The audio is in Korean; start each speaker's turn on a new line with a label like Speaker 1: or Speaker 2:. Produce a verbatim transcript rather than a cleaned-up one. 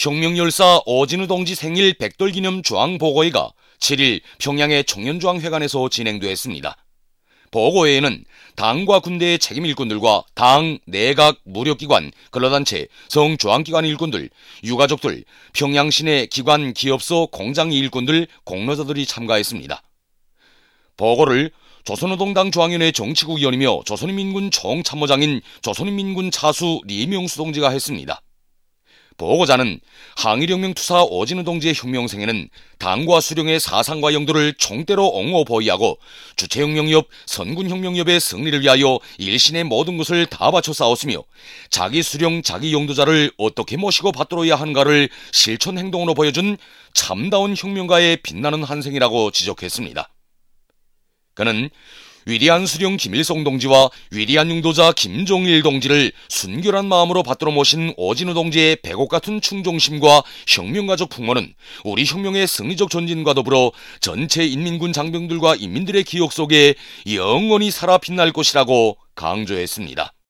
Speaker 1: 혁명열사 어진우 동지 생일 백돌기념 저항보고회가 칠일 평양의 청년저항회관에서 진행됐습니다. 보고회에는 당과 군대의 책임 일꾼들과 당, 내각, 무력기관, 근로단체, 성저항기관 일꾼들, 유가족들, 평양 시내 기관, 기업소, 공장 일꾼들, 공로자들이 참가했습니다. 보고를 조선노동당 중앙위원회 정치국 위원이며 조선인민군 총참모장인 조선인민군 차수 리명수 동지가 했습니다. 보고자는 항일혁명 투사 어진우 동지의 혁명생애는 당과 수령의 사상과 영도를 총대로 옹호 보위하고 주체혁명협, 선군혁명협의 승리를 위하여 일신의 모든 것을 다 바쳐 싸웠으며 자기 수령, 자기 영도자를 어떻게 모시고 받들어야 하는가를 실천 행동으로 보여준 참다운 혁명가의 빛나는 한 생이라고 지적했습니다. 그는 위대한 수령 김일성 동지와 위대한 용도자 김종일 동지를 순결한 마음으로 받들어 모신 어진우 동지의 백옥 같은 충정심과 혁명가적 풍모는 우리 혁명의 승리적 전진과 더불어 전체 인민군 장병들과 인민들의 기억 속에 영원히 살아 빛날 것이라고 강조했습니다.